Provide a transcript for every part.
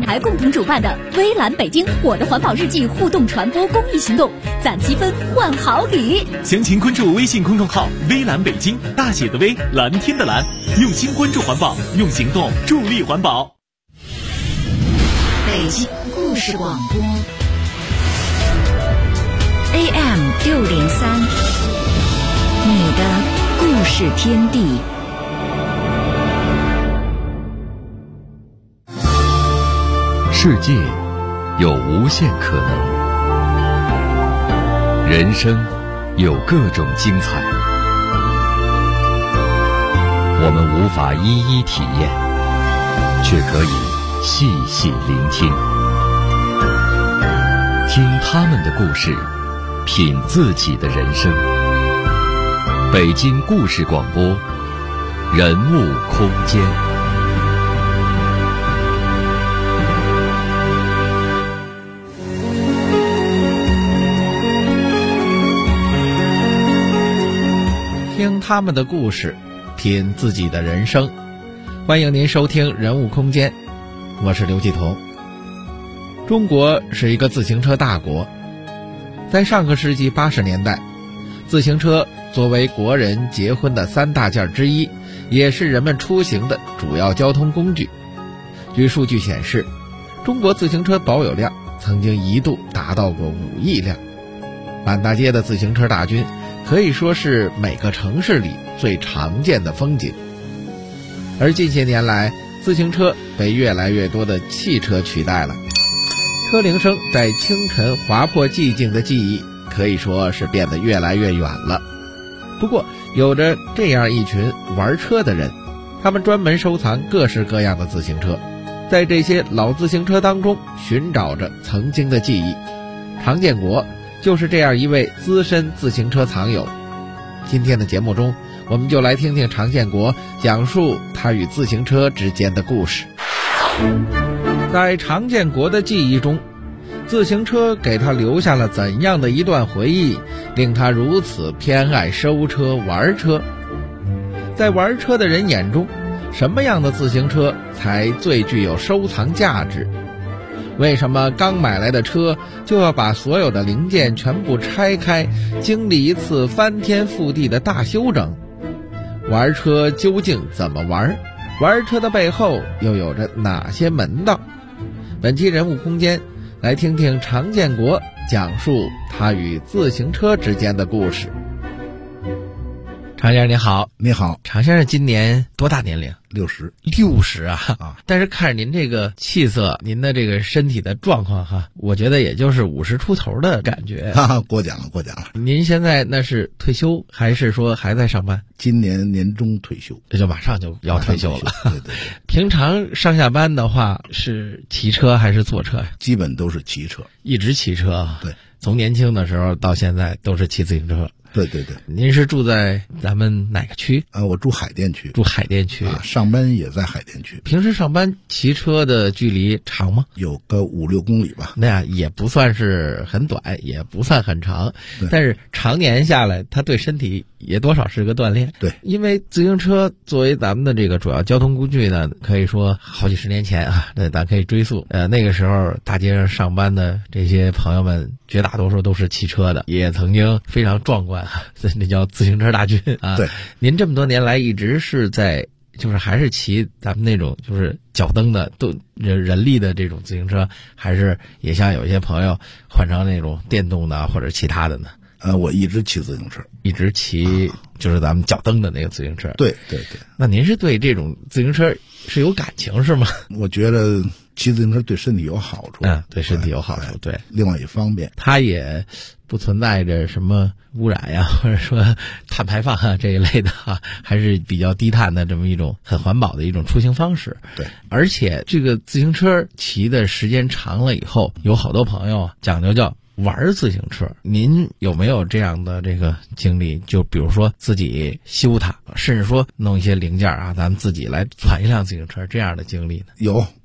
牌共同主办的微蓝北京我的环保日记互动传播公益行动，攒积分换好礼。 详情关注微信公众号微蓝北京，大写的微，蓝天的蓝，用心关注环保，用行动助力环保。 北京故事广播 AM603，你的故事天地。 世界有无限可能，人生有各种精彩，我们无法一一体验，却可以细细聆听，听他们的故事，品自己的人生。北京故事广播，人物空间。 听他们的故事，品自己的人生。欢迎您收听人物空间，我是刘继彤。中国是一个自行车大国，在上个世纪80年代，自行车作为国人结婚的3大件之一，也是人们出行的主要交通工具。据数据显示，中国自行车保有量曾经一度达到过5亿辆，满大街的自行车大军可以说是每个城市里最常见的风景。而近些年来，自行车被越来越多的汽车取代了，车铃声在清晨划破寂静的记忆，可以说是变得越来越远了。不过有着这样一群玩车的人，他们专门收藏各式各样的自行车，在这些老自行车当中寻找着曾经的记忆。常建国就是这样一位资深自行车藏友。今天的节目中，我们就来听听常建国讲述他与自行车之间的故事。在常建国的记忆中，自行车给他留下了怎样的一段回忆，令他如此偏爱收车玩车？在玩车的人眼中，什么样的自行车才最具有收藏价值？为什么刚买来的车就要把所有的零件全部拆开，经历一次翻天覆地的大修整？玩车究竟怎么玩？玩车的背后又有着哪些门道？本期人物空间，来听听常建国讲述他与自行车之间的故事。常先生您好。 你好。 常先生今年多大年龄？60啊！但是看着您这个气色，您的这个身体的状况哈，我觉得也就是50出头的感觉。 过奖了。 您现在那是退休还是说还在上班？ 今年年中退休， 这就马上就要退休了。 对。 平常上下班的话是骑车还是坐车呀？ 基本都是骑车， 一直骑车。 对， 从年轻的时候到现在都是骑自行车。 对。 您是住在咱们哪个区？ 我住海淀区。 住海淀区， 上班也在海淀区。 平时上班骑车的距离长吗？ 有个5-6公里吧。 那样也不算是很短，也不算很长，但是常年下来，它对身体也多少是个锻炼。 对， 因为自行车作为咱们的这个主要交通工具呢，可以说好几十年前啊，那咱可以追溯。那个时候大街上上班的这些朋友们，绝大多数都是骑车的，也曾经非常壮观啊，那叫自行车大军啊。 对， 您这么多年来一直是在，就是还是骑咱们那种就是脚蹬的都人力的这种自行车，还是也像有些朋友换成那种电动的或者其他的呢？ 我一直骑自行车， 一直骑就是咱们脚蹬的那个自行车。 对。 那您是对这种自行车是有感情是吗？ 我觉得骑自行车对身体有好处。 对身体有好处。对， 另外也方便。 它也不存在着什么污染呀，或者说碳排放啊这一类的啊，还是比较低碳的这么一种很环保的一种出行方式。 对， 而且这个自行车骑的时间长了以后，有好多朋友讲究叫玩自行车。您有没有这样的这个经历？就比如说自己修它，甚至说弄一些零件啊，咱们自己来攒一辆自行车这样的经历呢？ 有，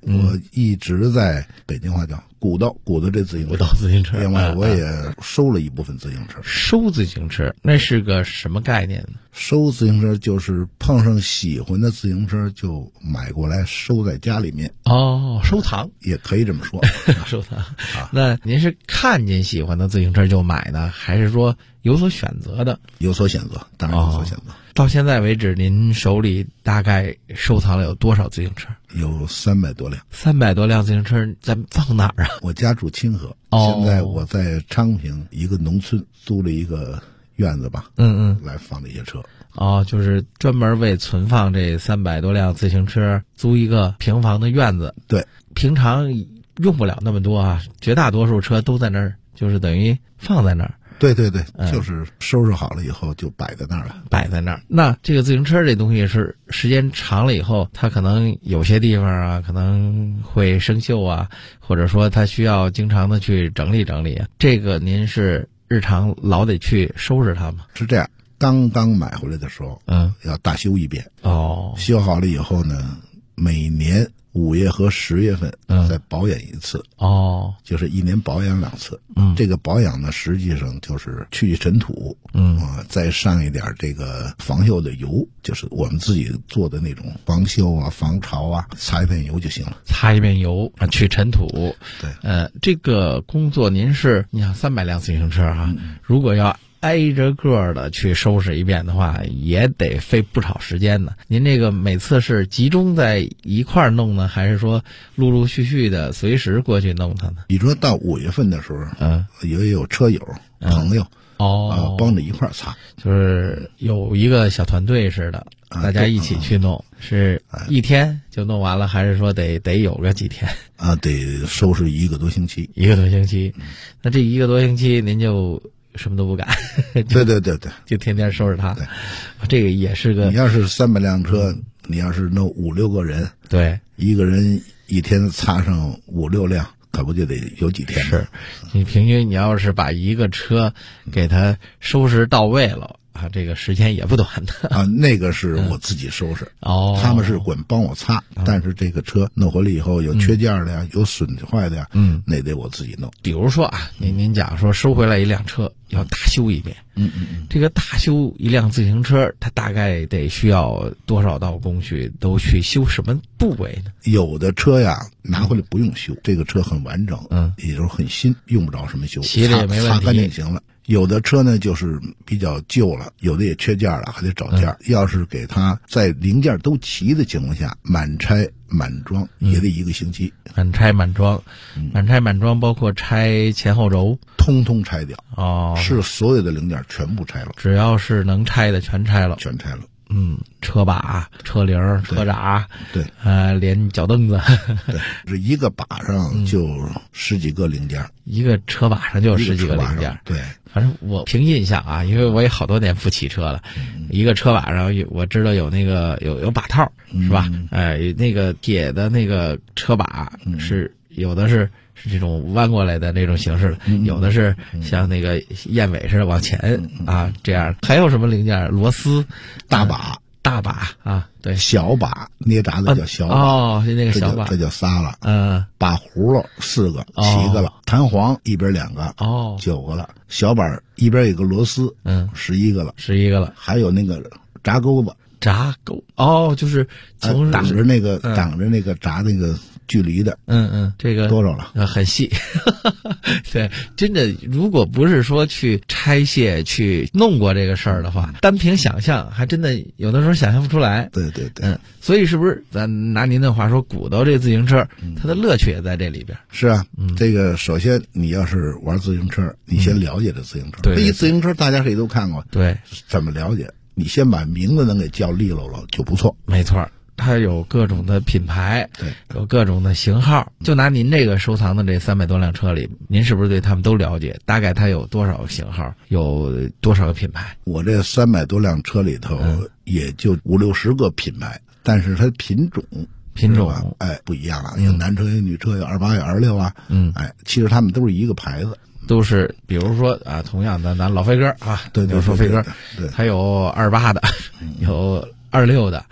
我一直在北京话叫鼓捣这自行车， 鼓捣自行车。 另外我也收了一部分自行车。 收自行车那是个什么概念呢？ 收自行车就是碰上喜欢的自行车就买过来收在家里面。 哦，收藏也可以这么说。 收藏那您是看见喜欢的自行车就买呢，还是说有所选择的？ 有所选择，当然有所选择。 到现在为止，您手里大概收藏了有多少自行车？ 有300多辆。 300多辆自行车，咱放哪儿啊？ 我家住清河，现在我在昌平一个农村租了一个院子吧，来放这些车。 就是专门为存放这300多辆自行车租一个平房的院子。 对， 平常用不了那么多啊，绝大多数车都在那儿，就是等于放在那儿。 对，就是收拾好了以后就摆在那儿了。 摆在那儿。那这个自行车这东西是时间长了以后，它可能有些地方啊可能会生锈啊，或者说它需要经常的去整理整理啊。这个您是日常老得去收拾它吗？ 是这样，刚刚买回来的时候，要大修一遍。修好了以后呢，每年5月和10月份再保养一次。就是1年保养2次。这个保养呢，实际上就是去尘土，再上一点这个防锈的油，就是我们自己做的那种防锈啊、防潮啊，擦一遍油就行了。 擦一遍油啊，去尘土。 对， 这个工作你想300辆自行车哈，如果要挨着个的去收拾一遍的话，也得费不少时间呢。您这个每次是集中在一块儿弄呢，还是说陆陆续续的随时过去弄它呢？ 比如说到5月份的时候，也有车友、朋友帮着一块儿擦， 就是有一个小团队似的，大家一起去弄，是一天就弄完了，还是说得有个几天？ 得收拾1个多星期。 1个多星期，那这1个多星期您就什么都不干。 对， 就天天收拾它。这个也是个， 你要是300辆车，你要是弄5、6个人， 对，一个人一天擦上5、6辆，可不就得有几天？ 是，你平均你要是把一个车给它收拾到位了这个时间也不短的。 那个是我自己收拾。他们是管帮我擦，但是这个车弄回来以后有缺件的呀，有损坏的呀，那得我自己弄。 比如说您讲说收回来一辆车要大修一遍，这个大修一辆自行车，它大概得需要多少道工序，都去修什么部位呢？ 有的车呀拿回来不用修，这个车很完整，也就是很新，用不着什么修， 洗了也没问题， 擦干净行了。有的车呢就是比较旧了，有的也缺件了，还得找件。要是给它在零件都齐的情况下，满拆满装也得1个星期。 满拆满装，满拆满装包括拆前后轴， 通通拆掉。是所有的零件全部拆了， 只要是能拆的全拆了。车把、车铃、车闸， 对， 连脚蹬子， 对，这一个把上就10几个零件， 一个车把上就有10几个零件。 对， 反正我凭印象因为我也好多年不骑车了，一个车把上我知道有那个有把套，是吧？那个铁的那个车把是有的是这种弯过来的那种形式的，有的是像那个燕尾似的往前这样。还有什么零件？螺丝、 大把对， 小把捏闸的叫小把， 是那个小把， 这叫仨了。把葫芦4个，7个了。弹簧一边2个，9个了。小把一边有个螺丝，11个了，11个了。还有那个闸钩子， 就是从挡着那个闸那个距离的， 这个多少了？ 很细。对，真的，如果不是说去拆卸、去弄过这个事儿的话，单凭想象，还真的有的时候想象不出来。 对， 所以是不是咱拿您的话说，鼓捣这自行车，它的乐趣也在这里边？ 是啊，这个首先你要是玩自行车，你先了解这自行车。 对， 自行车大家谁都看过， 对， 怎么了解？你先把名字能给叫利落了就不错。 没错。它有各种的品牌， 对， 有各种的型号。就拿您这个收藏的这300多辆车里，您是不是对他们都了解？大概它有多少型号，有多少个品牌？ 我这300多辆车里头，也就50、60个品牌，但是它品种不一样了，有男车有女车，有28有26啊，其实他们都是一个牌子。 都是，比如说同样的，咱老飞鸽对， 说飞鸽， 对， 它有28的，有26的，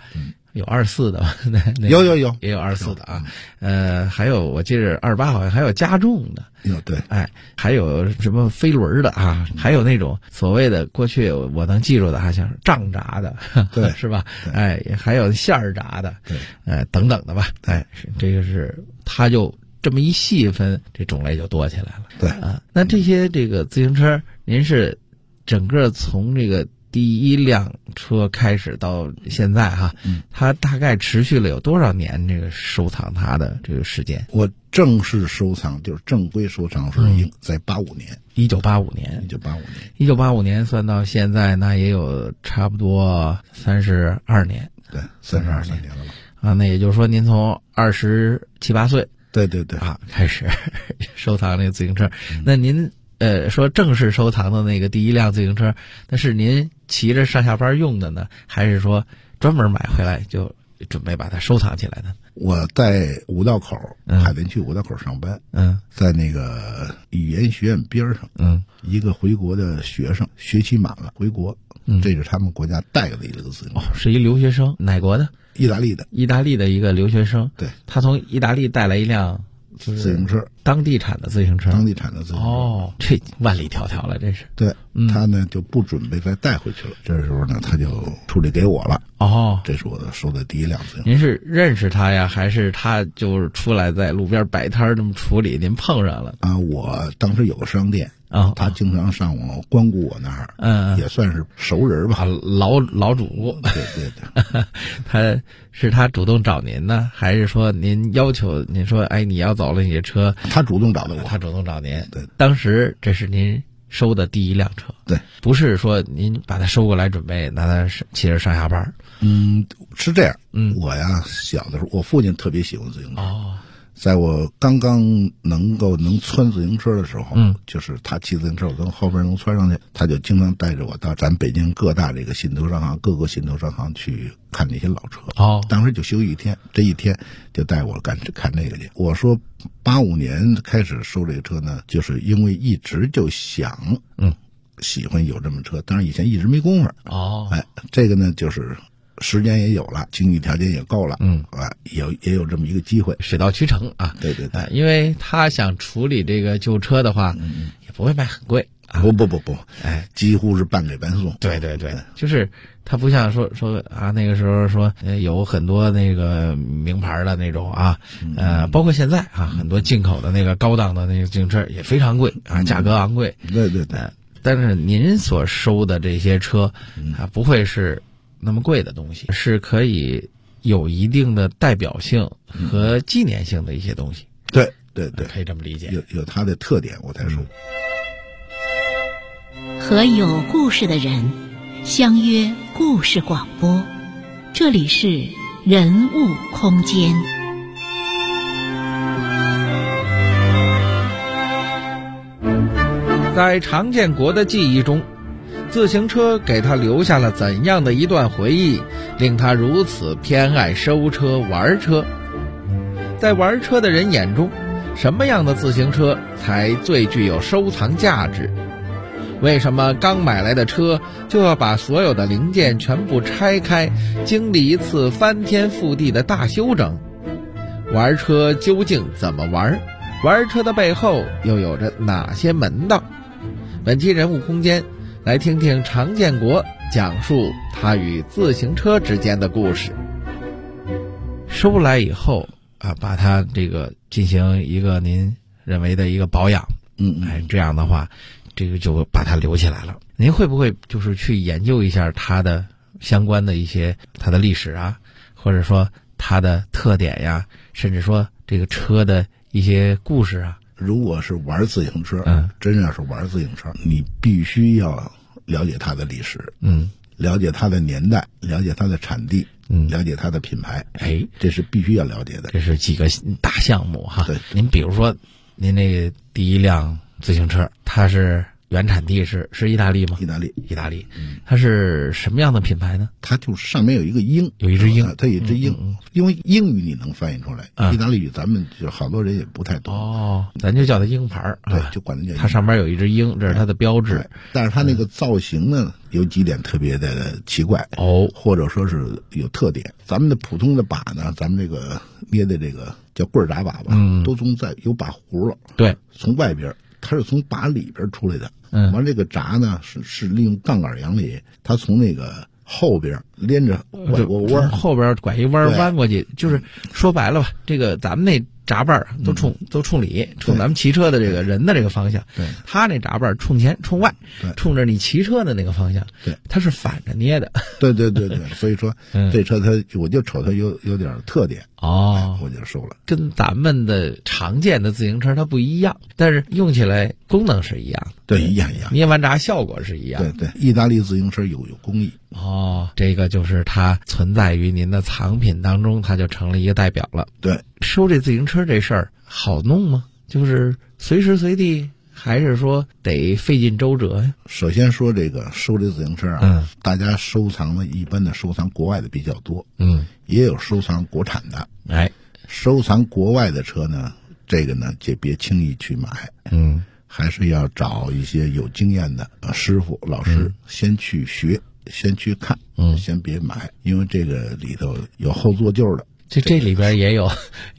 有24的吧？ 有也有24的啊。还有我记得28好像还有加重的。 对， 还有什么飞轮的啊？还有那种所谓的过去我能记住的，像是杖炸的， 对， 是吧？还有馅儿炸的， 对， 等等的吧？这个是它就这么一细分，这种类就多起来了。 对那这些这个自行车，您是整个从这个第一辆车开始到现在哈，它大概持续了有多少年这个收藏它的这个时间？ 我正式收藏就是正规收藏是在85年 ，1985年，1985年算到现在，那也有差不多32年， 对，32年了吧？ 啊，那也就是说您从27、8岁， 对开始收藏这个自行车。那您说正式收藏的那个第一辆自行车，那是您骑着上下班用的呢，还是说专门买回来就准备把它收藏起来呢？ 我在五道口，海淀区五道口上班，在那个语言学院边上，一个回国的学生学期满了回国，这是他们国家带的一个自行车， 是一留学生，哪国的？ 意大利的一个留学生， 对， 他从意大利带来一辆自行车， 当地产的自行车，哦，这万里迢迢了，这是。 对，他呢就不准备再带回去了，这时候呢他就处理给我了。这是我收的第一辆自行车。 您是认识他呀，还是他就是出来在路边摆摊这么处理，您碰上了？ 我当时有个商店。他经常上我光顾我那儿，也算是熟人吧， 老主顾。 对， 他主动找您呢，还是说您要求您说，你要走了你的车？ 他主动找的我， 他主动找您。 对， 当时这是您收的第一辆车。 对， 不是说您把它收过来准备拿它骑着上下班。 是这样。我呀小的时候，我父亲特别喜欢自行车。在我刚刚能窜自行车的时候，就是他骑自行车，我从后边能窜上去，他就经常带着我到咱北京各大这个新头商行、各个新头商行去看那些老车。当时就休一天，这一天就带我看这个去。我说85年开始收这个车呢，就是因为一直就想，喜欢有这么车，但是以前一直没工夫。这个呢就是时间也有了，经济条件也够了，也有这么一个机会， 水到渠成啊。 对， 因为他想处理这个旧车的话，也不会卖很贵。 不，几乎是半给半送。 对，就是他不像说那个时候说有很多那个名牌的那种包括现在很多进口的那个高档的那个自行车也非常贵价格昂贵。 对， 但是您所收的这些车不会是那么贵的东西，是可以有一定的代表性和纪念性的一些东西。 对， 可以这么理解， 有它的特点，我才说。 和有故事的人相约故事广播，这里是人物空间。 在常建国的记忆中，自行车给他留下了怎样的一段回忆，令他如此偏爱收车玩车？在玩车的人眼中，什么样的自行车才最具有收藏价值？为什么刚买来的车就要把所有的零件全部拆开，经历一次翻天覆地的大修整？玩车究竟怎么玩？玩车的背后又有着哪些门道？本期人物空间，来听听常建国讲述他与自行车之间的故事。收来以后把它这个进行一个您认为的一个保养，这样的话，这个就把它留起来了。您会不会就是去研究一下它的相关的一些它的历史或者说它的特点呀，甚至说这个车的一些故事如果是玩自行车，真要是玩自行车，你必须要了解它的历史，了解它的年代，了解它的产地，了解它的品牌，这是必须要了解的。 这是几个大项目对， 您比如说，您那个第一辆自行车，它是原产地是意大利吗？ 意大利。 它是什么样的品牌呢？ 它就是上面有一个鹰， 有一只鹰， 它有一只鹰，因为英语你能翻译出来，意大利语咱们就好多人也不太懂。 咱就叫它鹰牌， 对，就管它叫鹰。 它上面有一只鹰，这是它的标志。 但是它那个造型呢，有几点特别的奇怪或者说是有特点。咱们的普通的把呢，咱们这个捏的这个叫棍儿铡把吧，都有把葫芦， 对， 从外边它是从把里边出来的。完这个闸呢是利用杠杆原理，它从那个后边连着拐过弯， 后边拐一弯弯过去，就是说白了吧，这个咱们那闸把都冲里，冲咱们骑车的这个人的这个方向。 对， 他那闸把冲前冲外，冲着你骑车的那个方向。 对， 它是反着捏的。 对，所以说这车我就瞅它有点特点我就收了。 跟咱们的常见的自行车它不一样，但是用起来功能是一样的。 对，一样。 捏完闸效果是一样的。 对，意大利自行车有工艺。 这个就是它存在于您的藏品当中，它就成了一个代表了。 对， 收这自行车这事儿好弄吗？就是随时随地，还是说得费尽周折呀？ 首先说这个收这自行车大家收藏的一般的收藏国外的比较多，也有收藏国产的。收藏国外的车呢，这个呢就别轻易去买，还是要找一些有经验的师傅老师先去学，先去看，先别买，因为这个里头有后做旧的。 这里边也有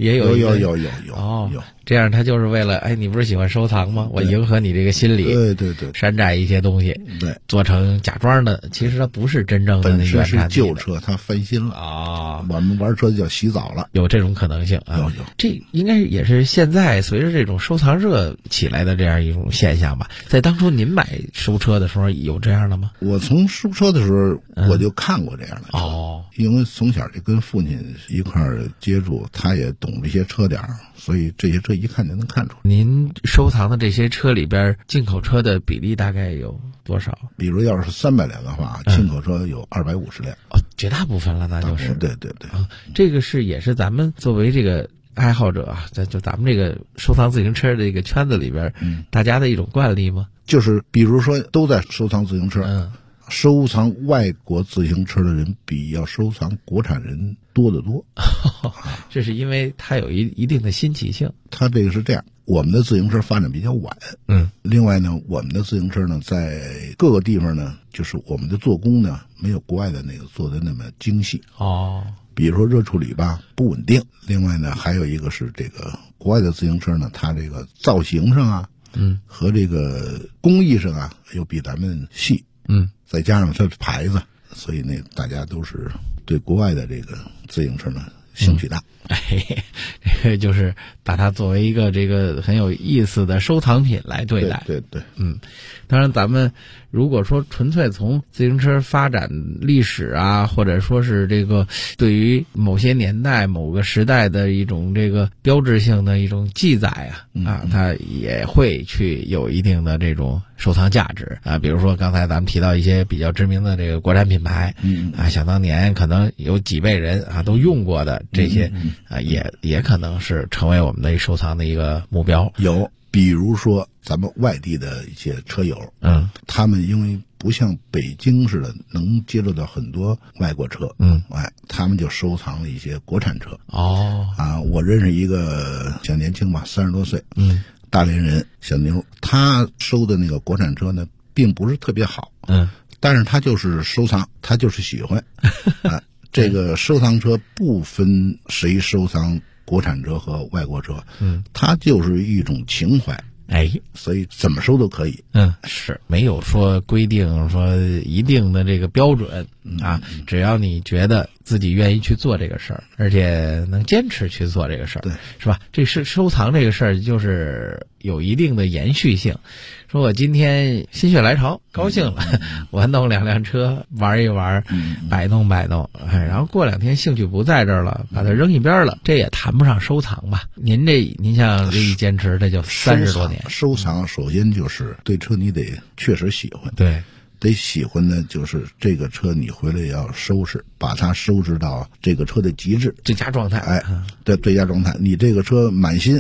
这样他就是为了你不是喜欢收藏吗？我迎合你这个心理， 对， 山寨一些东西， 对， 做成假装的，其实它不是真正的那原产地的。 本身是旧车，它翻新了我们玩车就叫洗澡了， 有这种可能性有。 这应该也是现在随着这种收藏热起来的这样一种现象吧？在当初您买收车的时候有这样的吗？ 我从收车的时候我就看过这样的车因为从小就跟父亲一块儿接触，他也懂这些车点，所以这些车一看就能看出来。 您收藏的这些车里边，进口车的比例大概有多少？ 比如要是300辆的话，进口车有250辆。 绝大部分了，那就是。 对。 这个也是咱们作为这个爱好者就咱们这个收藏自行车的这个圈子里边，大家的一种惯例吗？ 就是比如说都在收藏自行车，收藏外国自行车的人比要收藏国产人多得多。 这是因为它有一定的新奇性。 它这个是这样，我们的自行车发展比较晚，另外呢，我们的自行车呢，在各个地方呢，就是我们的做工呢，没有国外的那个做的那么精细比如说热处理吧不稳定，另外呢，还有一个是这个国外的自行车呢，它这个造型上和这个工艺上又比咱们细，再加上它的牌子，所以呢，大家都是对国外的这个自行车呢兴趣大。 这个就是把它作为一个这个很有意思的收藏品来对待。 对。 当然咱们如果说纯粹从自行车发展历史或者说是这个对于某些年代某个时代的一种这个标志性的一种记载它也会去有一定的这种收藏价值比如说刚才咱们提到一些比较知名的这个国产品牌想当年可能有几辈人都用过的这些也可能是成为我们的收藏的一个目标。 有比如说咱们外地的一些车友他们因为不像北京似的能接触到很多外国车他们就收藏了一些国产车我认识一个小年轻吧，30多岁大连人小妞，他收的那个国产车呢并不是特别好但是他就是收藏，他就是喜欢这个收藏车不分谁收藏国产车和外国车它就是一种情怀所以怎么收都可以是没有说规定说一定的这个标准只要你觉得自己愿意去做这个事儿，而且能坚持去做这个事儿， 对， 是吧？这是收藏这个事儿，就是有一定的延续性。说我今天心血来潮，高兴了，我弄2辆车玩一玩，摆弄摆弄，然后过2天兴趣不在这儿了，把它扔一边了，这也谈不上收藏吧？您像这一坚持，这就30多年。 收藏首先就是对车你得确实喜欢， 对。 得喜欢呢，就是这个车你回来要收拾，把它收拾到这个车的极致， 最佳状态。 对，最佳状态。你这个车满新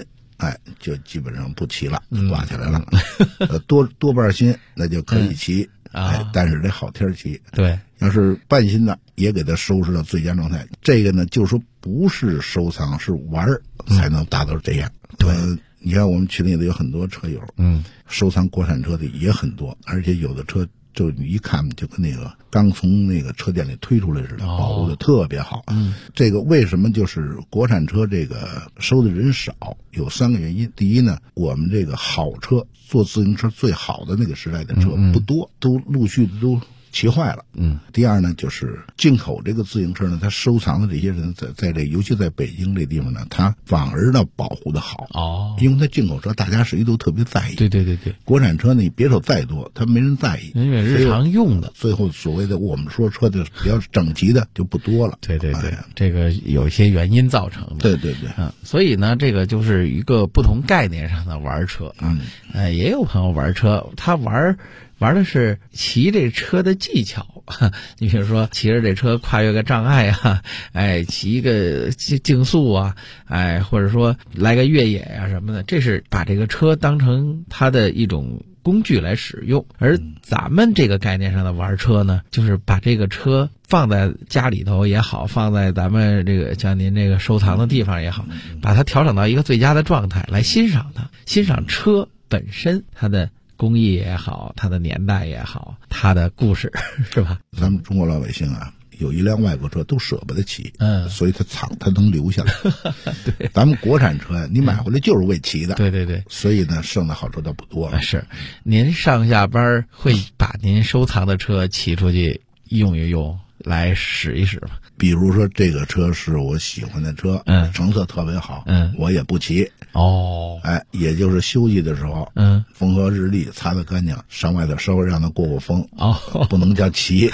就基本上不骑了，挂起来了。多半新那就可以骑，但是得好天骑。 对， 要是半新的也给它收拾到最佳状态。这个呢，就是说不是收藏，是玩才能达到这样。 对。 你看我们群里的有很多车友，收藏国产车的也很多，而且有的车就你一看就跟那个刚从那个车店里推出来似的，保护的特别好。这个为什么就是国产车这个收的人少？有3个原因。第一呢，我们这个好车，做自行车最好的那个时代的车不多，都陆续的都骑坏了。第二呢，就是进口这个自行车呢，他收藏的这些人在这，尤其在北京这地方呢，他反而呢保护的好。因为他进口车大家谁都特别在意。 对。 国产车呢，你别说再多，他没人在意， 因为日常用的。 最后所谓的我们说车的比较整齐的就不多了。 对，这个有一些原因造成的。 对。 所以呢，这个就是一个不同概念上的玩车也有朋友玩车，他玩的是骑这车的技巧。你比如说骑着这车跨越个障碍啊，骑一个竞速啊，或者说来个越野啊什么的，这是把这个车当成他的一种工具来使用。而咱们这个概念上的玩车呢，就是把这个车放在家里头也好，放在咱们这个像您这个收藏的地方也好，把它调整到一个最佳的状态来欣赏它，欣赏车本身它的工艺也好，它的年代也好，它的故事，是吧？ 咱们中国老百姓啊，有一辆外国车都舍不得骑，所以它能留下来。 对， 咱们国产车呀，你买回来就是为骑的。 对， 所以呢，剩的好车倒不多了。 是，您上下班会把您收藏的车骑出去用一用，来使一使吗？ 比如说这个车是我喜欢的车，成色特别好，我也不骑。也就是休息的时候，风和日丽，擦得干净，上外头稍微让它过风，不能叫骑，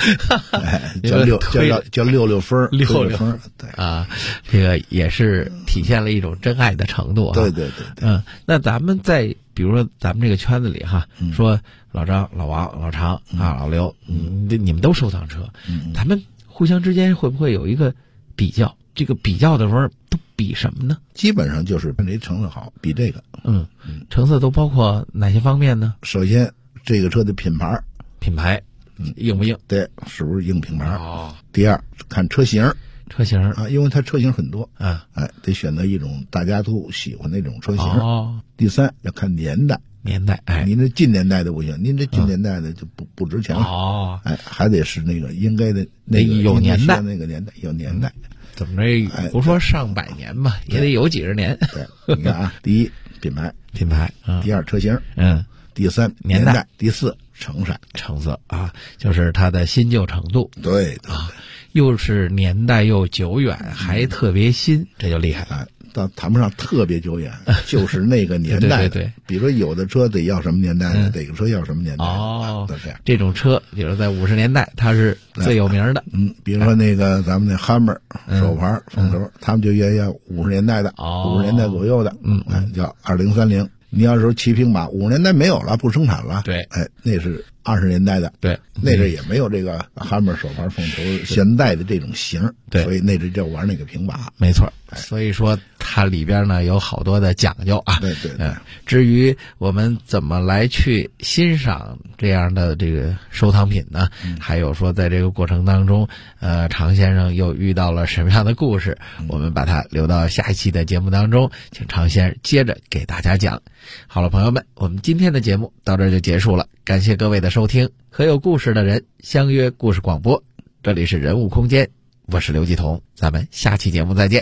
叫溜风，溜风。对这个也是体现了一种真爱的程度。 对。 那咱们在比如说咱们这个圈子里说老张、老王、老常老刘，你们都收藏车，咱们互相之间会不会有一个比较？这个比较的时候都比什么呢？ 基本上就是谁成色好，比这个。 成色都包括哪些方面呢？ 首先，这个车的品牌硬不硬？ 对，是不是硬品牌？第二，看车型因为它车型很多得选择一种大家都喜欢那种车型。第三，要看年代，您这近年代的不行，您这近年代的就不值钱了。还得是那个应该的那个有年代， 那个年代有年代。 怎么着？不说上百年吧，也得有几十年。 对，你看第一品牌，第二车型，第三年代，第四成色就是它的新旧程度。 对又是年代又久远，还特别新，这就厉害了。 倒谈不上特别久远，就是那个年代。 对。 比如说有的车得要什么年代的，哪个车要什么年代的。 这样。 这种车，比如在50年代，它是最有名的。 比如说那个咱们那 Hammer 手牌风头，他们就愿意要50年代的，50年代左右的，叫2030。你要说骑平马，50年代没有了，不生产了。 对， 那是20年代的。 对， 那阵也没有这个哈默手牌风头现在的这种型。 对， 所以那阵就玩那个平把。 没错。所以说它里边呢有好多的讲究啊。 对。 至于我们怎么来去欣赏这样的这个收藏品呢？还有说在这个过程当中，常先生又遇到了什么样的故事？我们把它留到下一期的节目当中，请常先生接着给大家讲。好了，朋友们，我们今天的节目到这儿就结束了，感谢各位的收听。和有故事的人相约故事广播，这里是人物空间，我是刘继彤，咱们下期节目再见。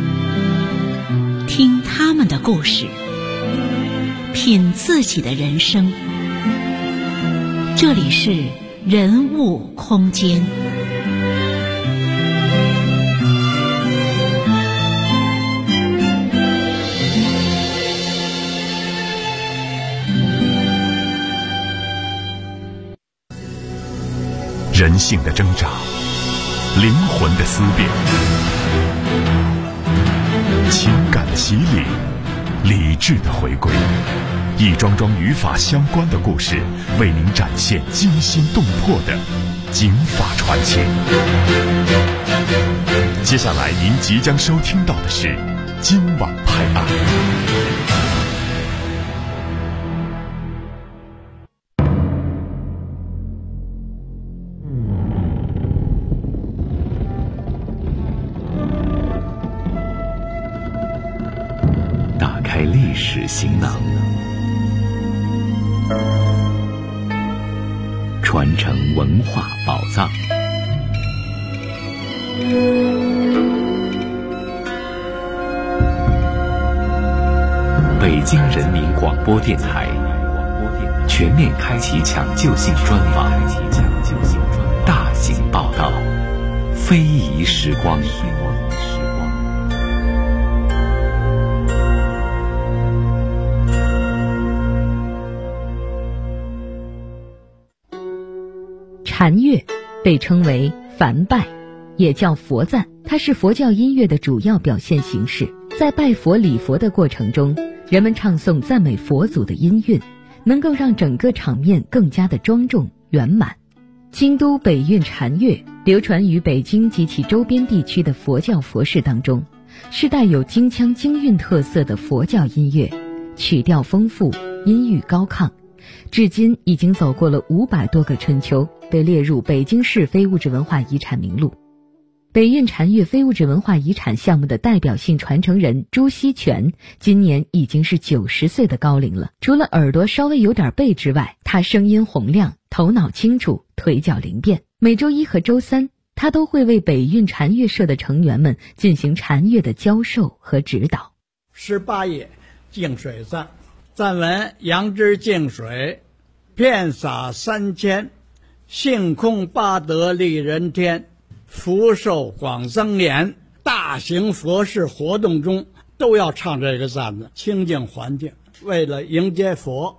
听他们的故事，品自己的人生，这里是人物空间。 人性的挣扎，灵魂的思辨，情感的洗礼，理智的回归，一桩桩与法相关的故事，为您展现惊心动魄的警法传奇。接下来您即将收听到的是今晚拍案。 史行囊，传承文化宝藏。北京人民广播电台全面开启抢救性专访，大型报道，非遗时光。 禅乐被称为梵拜，也叫佛赞，它是佛教音乐的主要表现形式。在拜佛礼佛的过程中，人们唱诵赞美佛祖的音韵，能够让整个场面更加的庄重圆满。京都北韵禅乐流传于北京及其周边地区的佛教佛事当中，是带有京腔京韵特色的佛教音乐，曲调丰富，音域高亢，至今已经走过了500多个春秋，被列入北京市非物质文化遗产名录。北韵禅乐非物质文化遗产项目的代表性传承人朱锡全今年已经是90岁的高龄了。除了耳朵稍微有点背之外，他声音洪亮，头脑清楚，腿脚灵便。每周一和周三，他都会为北韵禅乐社的成员们进行禅乐的教授和指导。 18页净水赞，赞文：杨枝净水，遍洒3000，性空八德利人天，福寿广增延。大型佛事活动中都要唱这个赞子，清净环境，为了迎接佛。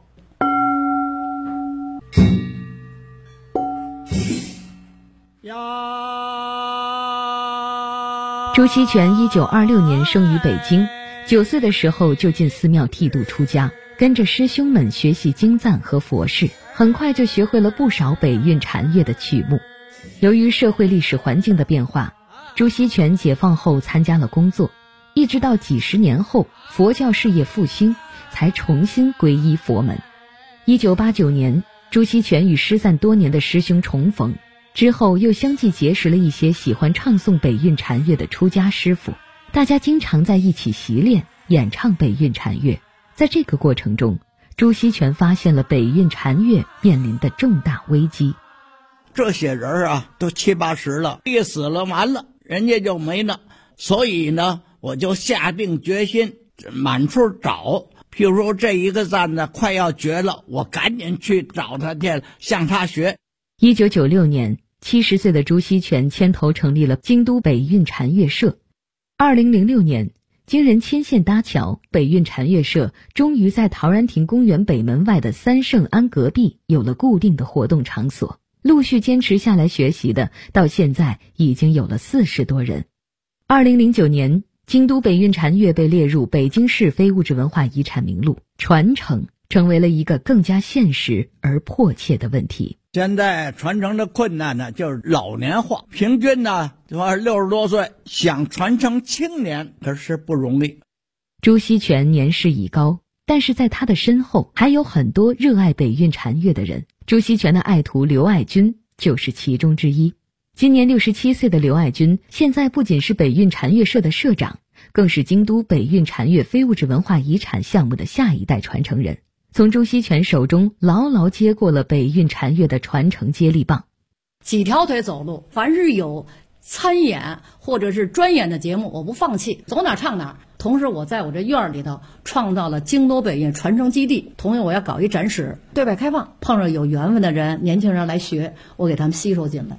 朱锡全1926年生于北京，9岁的时候就进寺庙剃度出家，跟着师兄们学习经赞和佛事，很快就学会了不少北韵禅乐的曲目。由于社会历史环境的变化，朱锡全解放后参加了工作，一直到几十年后佛教事业复兴，才重新皈依佛门。1989年，朱锡全与失散多年的师兄重逢，之后又相继结识了一些喜欢唱诵北韵禅乐的出家师傅，大家经常在一起习练演唱北韵禅乐。在这个过程中，朱锡全发现了北韵禅乐面临的重大危机。 这些人啊，都70、80了，一死了完了，人家就没了。所以呢，我就下定决心满处找。譬如说这一个赞呢快要绝了，我赶紧去找他去，向他学。 1996年，70岁的朱锡全牵头成立了京都北韵禅乐社。2006年，经人牵线搭桥，北韵禅乐社终于在陶然亭公园北门外的三圣庵隔壁有了固定的活动场所。陆续坚持下来学习的，到现在已经有了40多人。2009年，京都北韵禅乐被列入北京市非物质文化遗产名录，传承成为了一个更加现实而迫切的问题。 现在传承的困难呢，就是老年化，平均呢60多岁，想传承青年可是不容易。 朱锡全年事已高，但是在他的身后还有很多热爱北韵禅乐的人。朱锡全的爱徒刘爱军就是其中之一。今年67岁的刘爱军，现在不仅是北韵禅乐社的社长，更是京都北韵禅乐非物质文化遗产项目的下一代传承人，从朱锡全手中牢牢接过了北韵禅乐的传承接力棒。 几条腿走路，凡是有参演或者是专演的节目，我不放弃，走哪唱哪。同时我在我这院里头创造了京都北韵传承基地，同时我要搞一展示，对外开放，碰上有缘分的人，年轻人来学，我给他们吸收进来。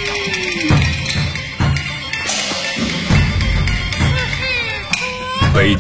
北